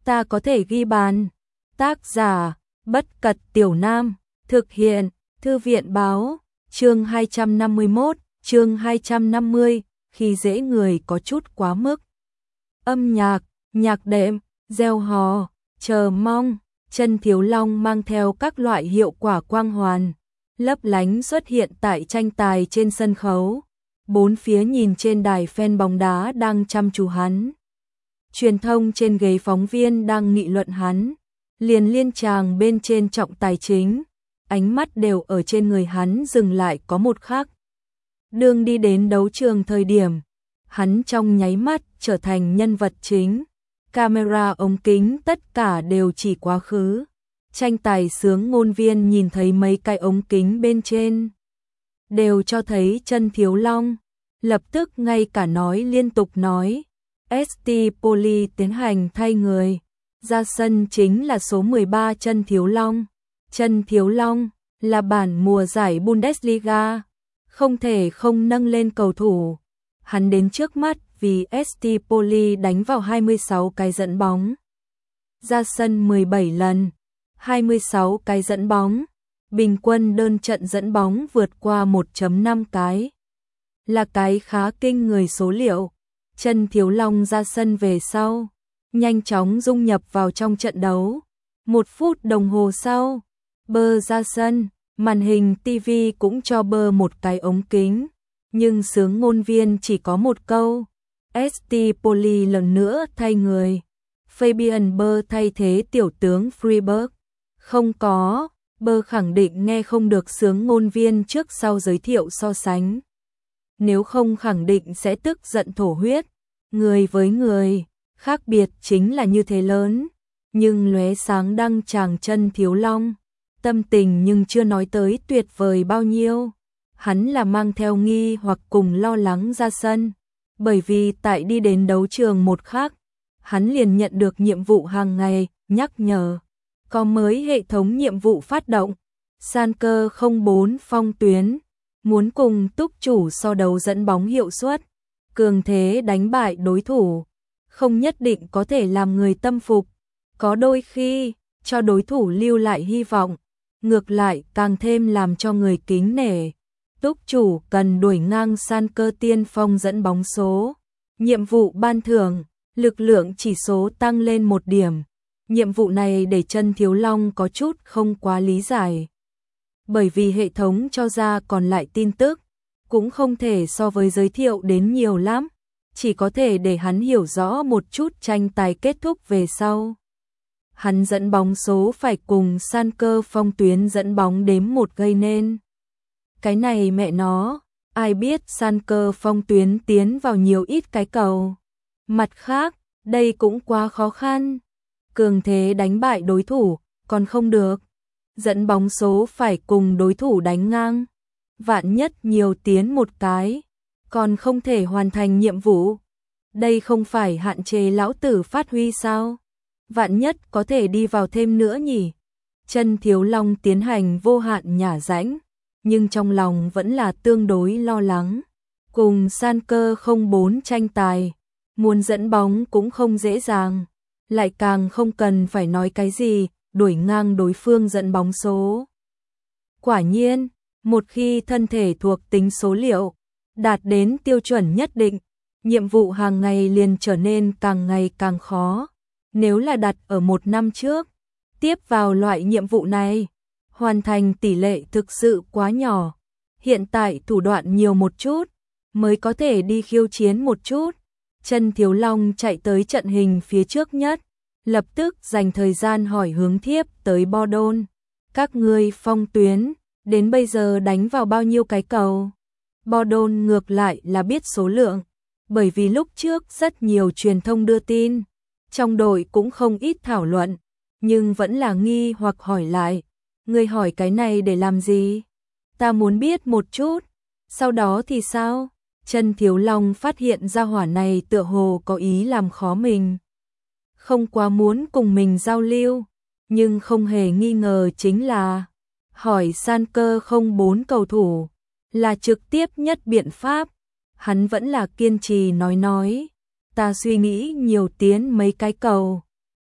ta có thể ghi bàn. Tác giả, Bất Cật Tiểu Nam, thực hiện, Thư viện báo, chương 251, chương 250, khi dễ người có chút quá mức. Âm nhạc, nhạc đệm, reo hò, chờ mong, Chân Thiếu Long mang theo các loại hiệu quả quang hoàn, lấp lánh xuất hiện tại tranh tài trên sân khấu. Bốn phía nhìn trên đài fan bóng đá đang chăm chú hắn. Truyền thông trên ghế phóng viên đang nghị luận hắn. Liền liên tràng bên trên trọng tài chính, ánh mắt đều ở trên người hắn dừng lại có một khắc. Đường đi đến đấu trường thời điểm, hắn trong nháy mắt trở thành nhân vật chính. Camera ống kính tất cả đều chỉ quá khứ. Tranh tài sướng ngôn viên nhìn thấy mấy cái ống kính bên trên, đều cho thấy Chân Thiếu Long, lập tức ngay cả nói liên tục nói. ST Poli tiến hành thay người. Ra sân chính là số 13 Chân Thiếu Long. Chân Thiếu Long là bản mùa giải Bundesliga, không thể không nâng lên cầu thủ. Hắn đến trước mắt vì ST Poli đánh vào 26 cái dẫn bóng. Ra sân 17 lần, 26 cái dẫn bóng. Bình quân đơn trận dẫn bóng vượt qua 1.5 cái. Là cái khá kinh người số liệu. Chân Thiếu Long ra sân về sau, nhanh chóng dung nhập vào trong trận đấu. 1 phút đồng hồ sau, Bơ ra sân, màn hình TV cũng cho Bơ một cái ống kính, nhưng sướng ngôn viên chỉ có một câu. ST Poli lần nữa thay người. Fabian Bơ thay thế tiểu tướng Freiburg. Không có, Bơ khẳng định nghe không được sướng ngôn viên trước sau giới thiệu so sánh. Nếu không khẳng định sẽ tức giận thổ huyết. Người với người, khác biệt chính là như thế lớn. Nhưng lóe sáng đăng tràng Chân Thiếu Long, tâm tình nhưng chưa nói tới tuyệt vời bao nhiêu. Hắn là mang theo nghi hoặc cùng lo lắng ra sân, bởi vì tại đi đến đấu trường một khắc, hắn liền nhận được nhiệm vụ hàng ngày, nhắc nhở. Có mới hệ thống nhiệm vụ phát động, Schalke 04 phong tuyến, muốn cùng túc chủ so đấu dẫn bóng hiệu suất, cường thế đánh bại đối thủ, không nhất định có thể làm người tâm phục, có đôi khi cho đối thủ lưu lại hy vọng, ngược lại càng thêm làm cho người kính nể. Túc chủ cần đuổi ngang Schalke tiên phong dẫn bóng số. Nhiệm vụ ban thưởng, lực lượng chỉ số tăng lên 1 điểm. Nhiệm vụ này để Chân Thiếu Long có chút không quá lý giải. Bởi vì hệ thống cho ra còn lại tin tức, cũng không thể so với giới thiệu đến nhiều lắm. Chỉ có thể để hắn hiểu rõ một chút tranh tài kết thúc về sau. Hắn dẫn bóng số phải cùng Schalke phong tuyến dẫn bóng đếm 1 gây nên. Cái này mẹ nó, ai biết Schalke phong tuyến tiến vào nhiều ít cái cầu. Mặt khác, đây cũng quá khó khăn. Cường thế đánh bại đối thủ, còn không được. Dẫn bóng số phải cùng đối thủ đánh ngang. Vạn nhất nhiều tiến 1 cái, còn không thể hoàn thành nhiệm vụ. Đây không phải hạn chế lão tử phát huy sao? Vạn nhất có thể đi vào thêm nữa nhỉ? Chân Thiếu Long tiến hành vô hạn nhả rãnh, nhưng trong lòng vẫn là tương đối lo lắng. Cùng Schalke 04 tranh tài, muốn dẫn bóng cũng không dễ dàng, lại càng không cần phải nói cái gì, đuổi ngang đối phương dẫn bóng số. Quả nhiên, một khi thân thể thuộc tính số liệu đạt đến tiêu chuẩn nhất định, nhiệm vụ hàng ngày liền trở nên càng ngày càng khó. Nếu là đặt ở 1 năm trước, tiếp vào loại nhiệm vụ này, hoàn thành tỷ lệ thực sự quá nhỏ. Hiện tại thủ đoạn nhiều một chút, mới có thể đi khiêu chiến một chút. Chân Thiếu Long chạy tới trận hình phía trước nhất, lập tức dành thời gian hỏi hướng thiếp tới Bordeaux. Các ngươi phong tuyến, đến bây giờ đánh vào bao nhiêu cái cầu? Bordeaux ngược lại là biết số lượng, bởi vì lúc trước rất nhiều truyền thông đưa tin, trong đội cũng không ít thảo luận, nhưng vẫn là nghi hoặc hỏi lại. Ngươi hỏi cái này để làm gì? Ta muốn biết một chút. Sau đó thì sao? Chân Thiếu Long phát hiện ra hỏa này tựa hồ có ý làm khó mình, không quá muốn cùng mình giao lưu, nhưng không hề nghi ngờ chính là hỏi Schalke 04 cầu thủ là trực tiếp nhất biện pháp. Hắn vẫn là kiên trì nói, ta suy nghĩ nhiều tiến mấy cái cầu.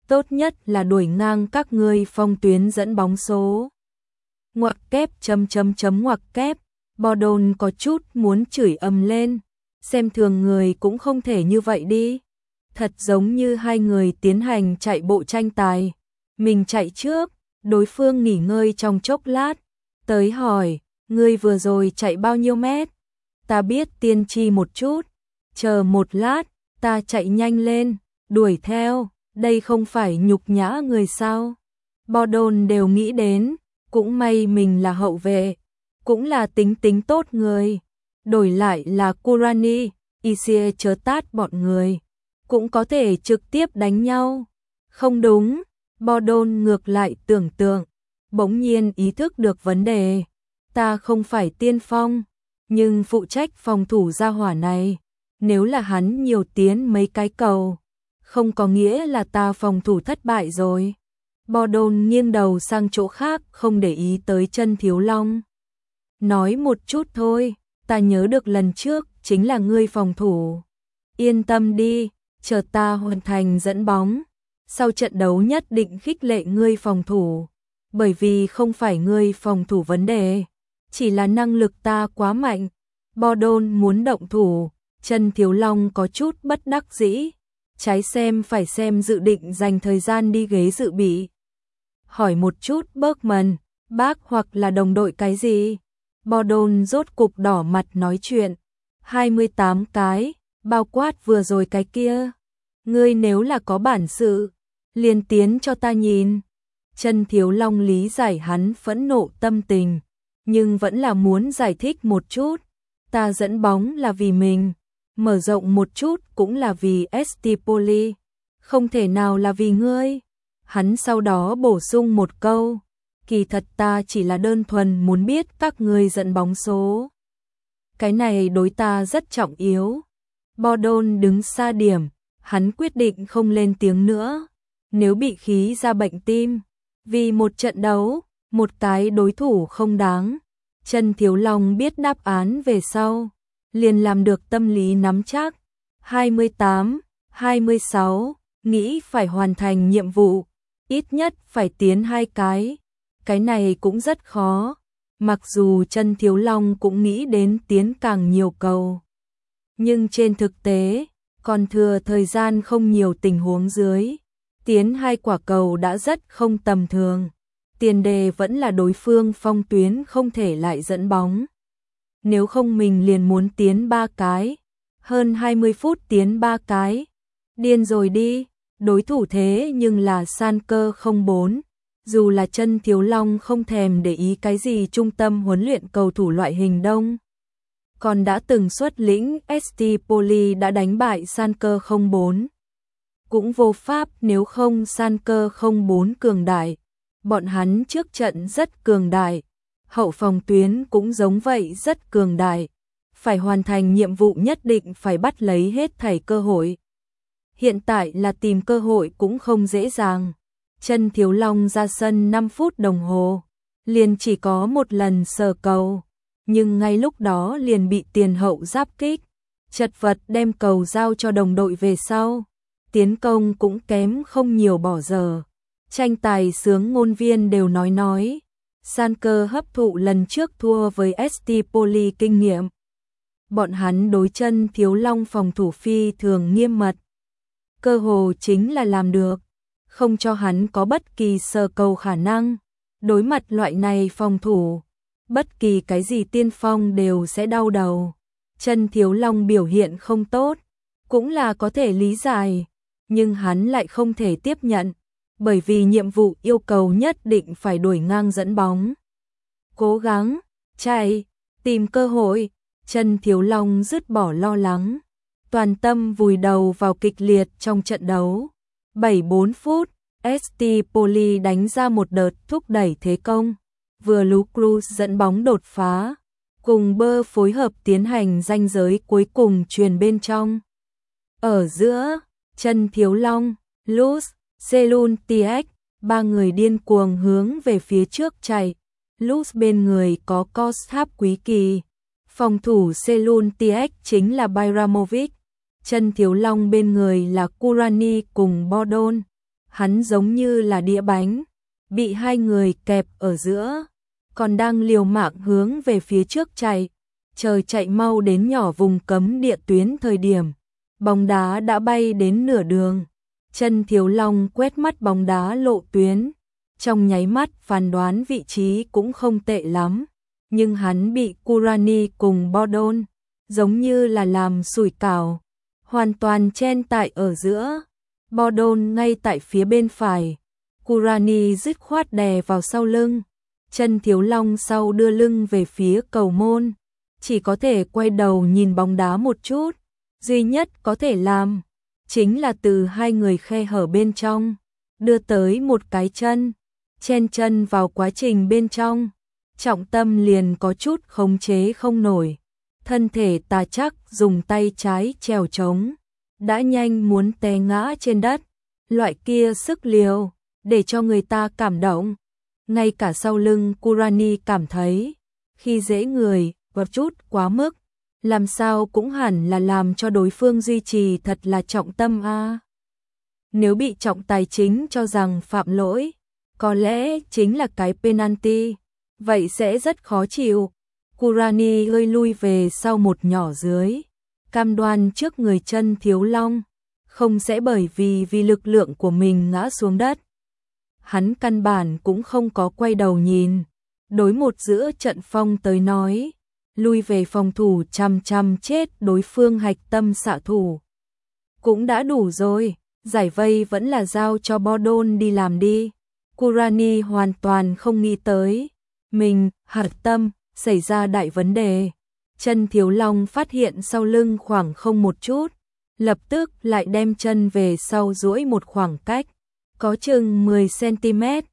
tốt nhất là đuổi ngang các ngươi phong tuyến dẫn bóng số. Ngoặc kép ngoặc kép, Bordon có chút muốn chửi ầm lên, xem thường người cũng không thể như vậy đi. Thật giống như hai người tiến hành chạy bộ tranh tài, mình chạy trước, đối phương nghỉ ngơi trong chốc lát, tới hỏi, ngươi vừa rồi chạy bao nhiêu mét? Ta biết tiên tri một chút, chờ một lát, ta chạy nhanh lên, đuổi theo, đây không phải nhục nhã người sao? Bordon đều nghĩ đến, cũng may mình là hậu vệ, cũng là tính tốt người, đổi lại là Kurani, Isia chớ tát bọn người, cũng có thể trực tiếp đánh nhau. Không đúng, Bordon ngược lại tưởng tượng, bỗng nhiên ý thức được vấn đề, ta không phải tiên phong, nhưng phụ trách phòng thủ gia hỏa này, nếu là hắn nhiều tiến mấy cái cầu, không có nghĩa là ta phòng thủ thất bại rồi. Bordon nghiêng đầu sang chỗ khác không để ý tới Chân Thiếu Long. Nói một chút thôi, ta nhớ được lần trước chính là ngươi phòng thủ. Yên tâm đi, chờ ta hoàn thành dẫn bóng. Sau trận đấu nhất định khích lệ ngươi phòng thủ. Bởi vì không phải ngươi phòng thủ vấn đề, chỉ là năng lực ta quá mạnh. Bordon muốn động thủ, Chân Thiếu Long có chút bất đắc dĩ. Trái xem phải xem dự định dành thời gian đi ghế dự bị. Hỏi một chút Bergman, bác hoặc là đồng đội cái gì? Bordon rốt cục đỏ mặt nói chuyện. 28 cái, bao quát vừa rồi cái kia. Ngươi nếu là có bản sự, liền tiến cho ta nhìn. Chân Thiếu Long lý giải hắn phẫn nộ tâm tình, nhưng vẫn là muốn giải thích một chút. Ta dẫn bóng là vì mình, mở rộng một chút cũng là vì Stipoli, không thể nào là vì ngươi. Hắn sau đó bổ sung một câu, kỳ thật ta chỉ là đơn thuần muốn biết các ngươi dẫn bóng số. Cái này đối ta rất trọng yếu. Bordon đứng xa điểm, hắn quyết định không lên tiếng nữa. Nếu bị khí ra bệnh tim, vì một trận đấu, một cái đối thủ không đáng. Chân Thiếu Long biết đáp án về sau, liền làm được tâm lý nắm chắc. 28, 26, nghĩ phải hoàn thành nhiệm vụ, ít nhất phải tiến 2 cái. Cái này cũng rất khó, mặc dù Chân Thiếu Long cũng nghĩ đến tiến càng nhiều cầu. Nhưng trên thực tế, còn thừa thời gian không nhiều tình huống dưới, tiến 2 quả cầu đã rất không tầm thường. Tiền đề vẫn là đối phương phong tuyến không thể lại dẫn bóng. Nếu không mình liền muốn tiến 3 cái, hơn 20 phút tiến 3 cái. Điên rồi đi, đối thủ thế nhưng là Sanker 04. Dù là Chân Thiếu Long không thèm để ý cái gì trung tâm huấn luyện cầu thủ loại hình đông. Còn đã từng xuất lĩnh Stipoli đã đánh bại Sanker 04. Cũng vô pháp nếu không Sanker 04 cường đại. Bọn hắn trước trận rất cường đại. Hậu phòng tuyến cũng giống vậy rất cường đại. Phải hoàn thành nhiệm vụ nhất định phải bắt lấy hết thảy cơ hội. Hiện tại là tìm cơ hội cũng không dễ dàng. Chân Thiếu Long ra sân 5 phút đồng hồ, liền chỉ có một lần sờ cầu, nhưng ngay lúc đó liền bị tiền hậu giáp kích, chật vật đem cầu giao cho đồng đội về sau. Tiến công cũng kém không nhiều bỏ giờ. Tranh tài sướng ngôn viên đều nói. Sanker hấp thụ lần trước thua với Stipoli kinh nghiệm. Bọn hắn đối Chân Thiếu Long phòng thủ phi thường nghiêm mật. Cơ hồ chính là làm được, không cho hắn có bất kỳ sờ cầu khả năng. Đối mặt loại này phòng thủ, bất kỳ cái gì tiên phong đều sẽ đau đầu. Chân Thiếu Long biểu hiện không tốt, cũng là có thể lý giải, nhưng hắn lại không thể tiếp nhận, bởi vì nhiệm vụ yêu cầu nhất định phải đuổi ngang dẫn bóng. Cố gắng, chạy, tìm cơ hội, Chân Thiếu Long dứt bỏ lo lắng, toàn tâm vùi đầu vào kịch liệt trong trận đấu. 74 phút, Stipoli đánh ra một đợt thúc đẩy thế công, vừa Lũ Cruz dẫn bóng đột phá, cùng Bơ phối hợp tiến hành ranh giới cuối cùng truyền bên trong. Ở giữa, Chân Thiếu Long, Luz, Selun Tiek, ba người điên cuồng hướng về phía trước chạy. Luz bên người có Koshap Quý Kỳ, phòng thủ Selun Tiek chính là Bayramovic. Chân Thiếu Long bên người là Kurani cùng Bordon. Hắn giống như là đĩa bánh, bị hai người kẹp ở giữa, còn đang liều mạng hướng về phía trước chạy. Trời chạy mau đến nhỏ vùng cấm địa tuyến thời điểm, bóng đá đã bay đến nửa đường. Chân Thiếu Long quét mắt bóng đá lộ tuyến, trong nháy mắt phán đoán vị trí cũng không tệ lắm, nhưng hắn bị Kurani cùng Bodon giống như là làm sủi cảo, hoàn toàn chen tại ở giữa. Bodon ngay tại phía bên phải, Kurani dứt khoát đè vào sau lưng. Chân Thiếu Long sau đưa lưng về phía cầu môn, chỉ có thể quay đầu nhìn bóng đá một chút, duy nhất có thể làm chính là từ hai người khe hở bên trong đưa tới một cái chân, chen chân vào quá trình bên trong, trọng tâm liền có chút khống chế không nổi, thân thể Tà Trác dùng tay trái chèo chống, đã nhanh muốn té ngã trên đất, loại kia sức liều để cho người ta cảm động. Ngay cả sau lưng Kurani cảm thấy khi dễ người một chút quá mức, làm sao cũng hẳn là làm cho đối phương duy trì thật là trọng tâm a. Nếu bị trọng tài chính cho rằng phạm lỗi, có lẽ chính là cái penalty, vậy sẽ rất khó chịu. Kurani hơi lui về sau một nhỏ dưới, cam đoan trước người Chân Thiếu Long, không sẽ bởi vì lực lượng của mình ngã xuống đất. Hắn căn bản cũng không có quay đầu nhìn, đối một giữa trận phong tới nói, lui về phòng thủ chằm chằm chết đối phương hạch tâm xạ thủ. Cũng đã đủ rồi, giải vây vẫn là giao cho Bodon đi làm đi. Kurani hoàn toàn không nghĩ tới, mình, hạch tâm, xảy ra đại vấn đề. Chân Thiếu Long phát hiện sau lưng khoảng không một chút, lập tức lại đem chân về sau duỗi một khoảng cách, có chừng 10cm,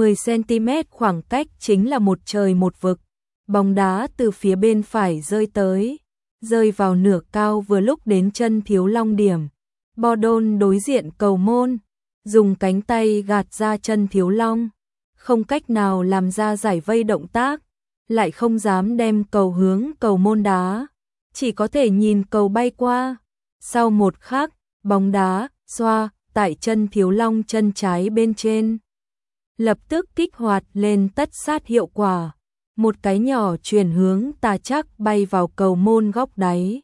10cm khoảng cách chính là một trời một vực. Bóng đá từ phía bên phải rơi tới, rơi vào nửa cao vừa lúc đến Chân Thiếu Long điểm. Bodon đối diện cầu môn, dùng cánh tay gạt ra Chân Thiếu Long, không cách nào làm ra giải vây động tác, lại không dám đem cầu hướng cầu môn đá, chỉ có thể nhìn cầu bay qua. Sau một khắc, bóng đá xoa tại Chân Thiếu Long chân trái bên trên, lập tức kích hoạt lên tất sát hiệu quả. Một cái nhỏ chuyển hướng Tà Trác bay vào cầu môn góc đáy.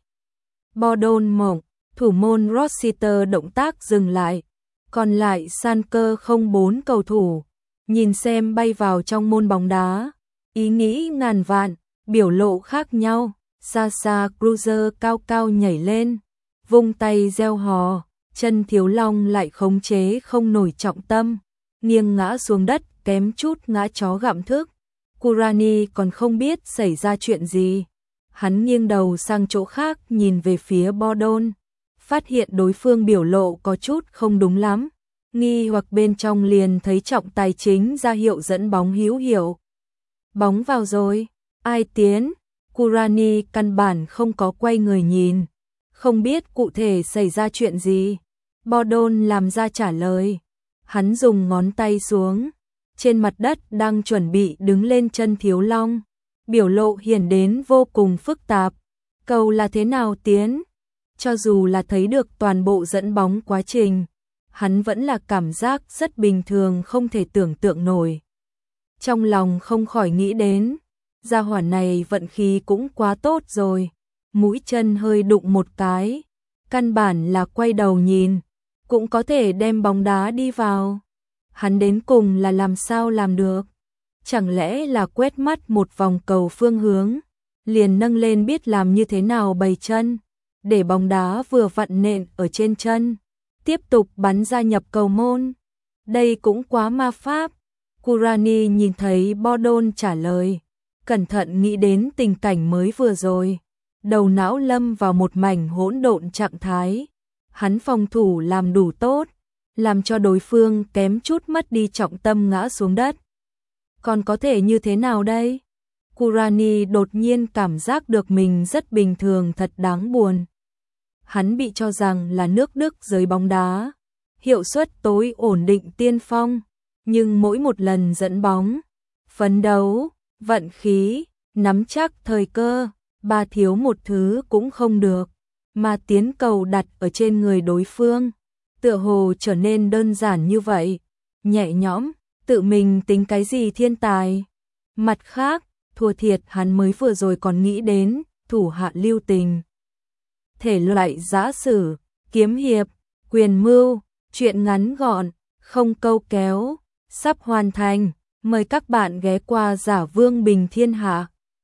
Bodon mộng, thủ môn Rossiter động tác dừng lại, còn lại san cơ 04 cầu thủ, nhìn xem bay vào trong môn bóng đá, ý nghĩ ngàn vạn, biểu lộ khác nhau. Sasa Cruiser cao cao nhảy lên, vung tay reo hò, Chân Thiếu Long lại khống chế không nổi trọng tâm, nghiêng ngã xuống đất kém chút ngã chó gặm thước. Kurani còn không biết xảy ra chuyện gì, hắn nghiêng đầu sang chỗ khác nhìn về phía Bodon, phát hiện đối phương biểu lộ có chút không đúng lắm, nghi hoặc bên trong liền thấy trọng tài chính ra hiệu dẫn bóng hữu hiệu. Bóng vào rồi, ai tiến? Kurani căn bản không có quay người nhìn, không biết cụ thể xảy ra chuyện gì. Bodon làm ra trả lời, hắn dùng ngón tay xuống trên mặt đất đang chuẩn bị đứng lên Chân Thiếu Long, biểu lộ hiển đến vô cùng phức tạp. Cầu là thế nào tiến? Cho dù là thấy được toàn bộ dẫn bóng quá trình, hắn vẫn là cảm giác rất bình thường, không thể tưởng tượng nổi. Trong lòng không khỏi nghĩ đến, gia hỏa này vận khí cũng quá tốt rồi, mũi chân hơi đụng một cái, căn bản là quay đầu nhìn, cũng có thể đem bóng đá đi vào. Hắn đến cùng là làm sao làm được? Chẳng lẽ là quét mắt một vòng cầu phương hướng, liền nâng lên biết làm như thế nào bày chân, để bóng đá vừa vặn nện ở trên chân, tiếp tục bắn ra nhập cầu môn. Đây cũng quá ma pháp. Kurani nhìn thấy Bodon trả lời, cẩn thận nghĩ đến tình cảnh mới vừa rồi, đầu não lâm vào một mảnh hỗn độn trạng thái. Hắn phòng thủ làm đủ tốt, làm cho đối phương kém chút mất đi trọng tâm ngã xuống đất. Còn có thể như thế nào đây? Kurani đột nhiên cảm giác được mình rất bình thường, thật đáng buồn. Hắn bị cho rằng là nước Đức giới bóng đá, hiệu suất tối ổn định tiên phong, nhưng mỗi một lần dẫn bóng, phấn đấu, vận khí, nắm chắc thời cơ, ba thiếu một thứ cũng không được, mà tiến cầu đặt ở trên người đối phương, tựa hồ trở nên đơn giản như vậy, nhẹ nhõm, tự mình tính cái gì thiên tài. Mặt khác, thua thiệt hắn mới vừa rồi còn nghĩ đến thủ hạ lưu tình. Thể loại giã sử, kiếm hiệp, quyền mưu, truyện ngắn gọn, không câu kéo, sắp hoàn thành. Mời các bạn ghé qua Giả Vương Bình Thiên Hạ.